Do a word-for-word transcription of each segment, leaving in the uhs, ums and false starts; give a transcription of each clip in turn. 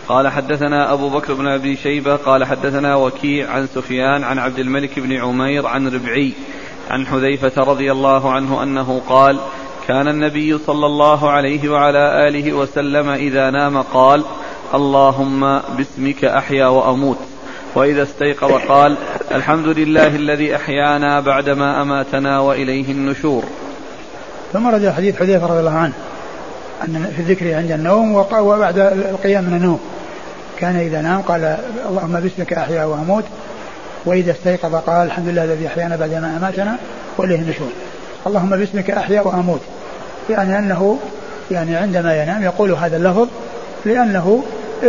قال حدثنا أبو بكر بن أبي شيبة قال حدثنا وكيع عن سفيان عن عبد الملك بن عمير عن ربعي عن حذيفة رضي الله عنه أنه قال كان النبي صلى الله عليه وعلى آله وسلم إذا نام قال اللهم باسمك أحيا وأموت، وإذا استيقظ قال الحمد لله الذي أحيانا بعدما أماتنا وإليه النشور. ثم رجع حديث حذيفة رضي الله عنه أن في الذكر عند النوم وبعد القيام من النوم كان إذا نام قال اللهم باسمك أحيا وأموت، وإذا استيقظ قال الحمد لله الذي أحيانا بعدما أماتنا وإليه النشور. اللهم باسمك أحيا وأموت، يعني أنه يعني عندما ينام يقول هذا اللفظ لأنه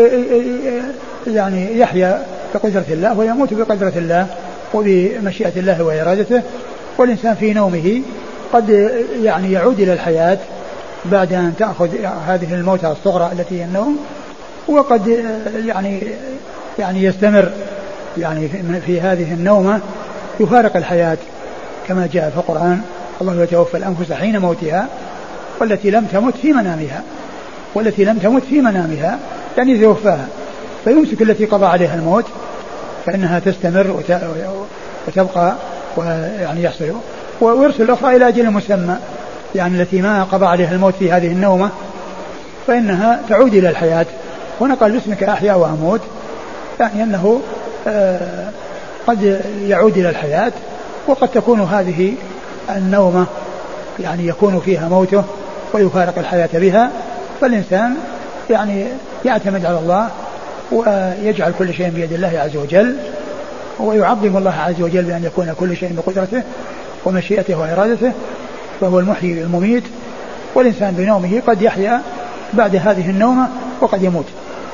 يعني يحيا بقدرة الله ويموت بقدرة الله وبمشيئة الله وإرادته. والإنسان في نومه قد يعني يعود إلى الحياة بعد أن تأخذ هذه الموتة الصغرى التي هي النوم، وقد يعني يعني يستمر يعني في هذه النومة يفارق الحياة كما جاء في القرآن الله يتوفى الأنفس حين موتها والتي لم تمت في منامها، والتي لم تمت في منامها يعني يتوفاها، فيمسك التي قضى عليها الموت فإنها تستمر وتبقى ويعني يحصل، ويرسل الأخرى إلى أجل مسمى يعني التي ما قضى عليها الموت في هذه النومة فإنها تعود إلى الحياة. ونقل باسمك أحيا وأموت يعني أنه آه قد يعود إلى الحياة، وقد تكون هذه النومة يعني يكون فيها موته ويفارق الحياة بها، فالإنسان يعني يعتمد على الله ويجعل كل شيء بيد الله عز وجل، ويعظم الله عز وجل بأن يكون كل شيء بقدرته ومشيئته وإرادته، فهو المحيي المميت. والإنسان بنومه قد يحيا بعد هذه النومة وقد يموت.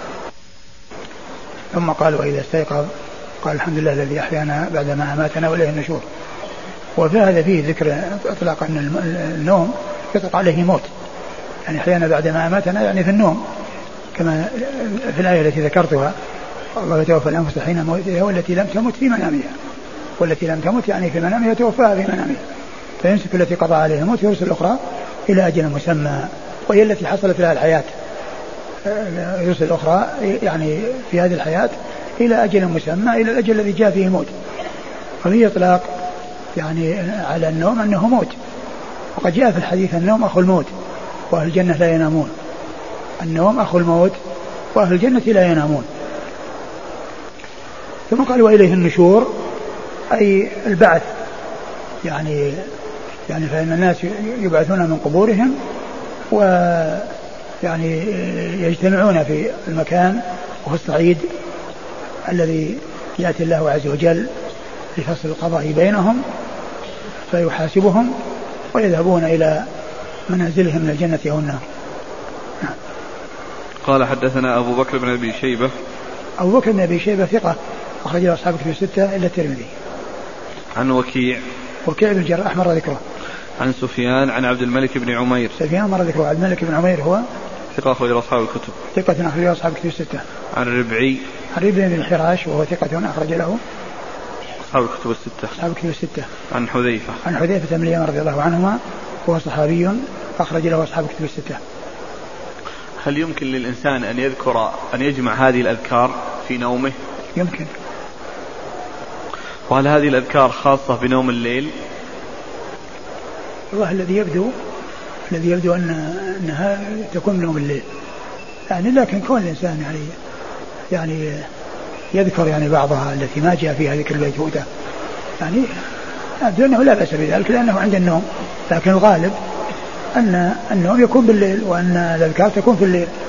ثم قال وإذا استيقظ قال الحمد لله الذي أحيانا بعدما أماتنا وإليه النشور. وفي هذا فيه ذكر إطلاق أن النوم يطلق عليه موت، يعني أحيانا بعدما أماتنا يعني في النوم كما في الآية التي ذكرتها الله يتوفى الأنفس حين موتها والتي لم تمت في منامها، والتي لم تمت يعني في منامها توفاها في منامها، فيمسك التي قضى عليها الموت ويرسل الأخرى إلى أجل مسمى وهي التي حصلت لها الحياة، يرسل الأخرى يعني في هذه الحياة إلى أجل مسمى إلى الأجل الذي جاء فيه موت. ففي إطلاق يعني على النوم أنه موت، وقد جاء في الحديث النوم أخو الموت وأهل الجنة لا ينامون، النوم أخو الموت وأهل الجنة لا ينامون. ثم قال وإليه النشور أي البعث، يعني يعني فإن الناس يبعثون من قبورهم ويعني يجتمعون في المكان وفي الصعيد الذي يأتي الله عز وجل لفصل القضاء بينهم فيحاسبهم ويذهبون إلى منازلهم من الجنة أو النار. قال حدثنا أبو بكر بن أبي شيبة. أبو بكر بن أبي شيبة ثقة أخرج له أصحاب الكتب الستة إلا الترمذي. عن وكيع. وكيع بن الجراح مر ذكره. عن سفيان عن عبد الملك بن عمير. سفيان مر ذكره. عبد الملك بن عمير هو ثقة أخرج له أصحاب الكتب. ثقة أخرج له أصحاب الكتب الستة. عن ربعي. عن ربعي بن الحراش وهو ثقة أخرج له أصحاب الكتب الستة. أصحاب الكتب الستة. عن حذيفة. عن حذيفة بن اليمان رضي الله عنهما وهو صحابي أخرج له أصحاب الكتب الستة. هل يمكن للإنسان أن يذكر أن يجمع هذه الأذكار في نومه؟ يمكن. وهل هذه الأذكار خاصة بنوم الليل؟ والله الذي يبدو الذي يبدو أن أنها تكون نوم الليل يعني، لكن كون الإنسان يعني يعني يذكر يعني بعضها التي ما جاء فيها ذكر البيتوتة يعني يبدو أنه لا بأس بذلك لأنه عند النوم، لكن الغالب أن النوم يكون بالليل وأن الأذكار تكون في الليل.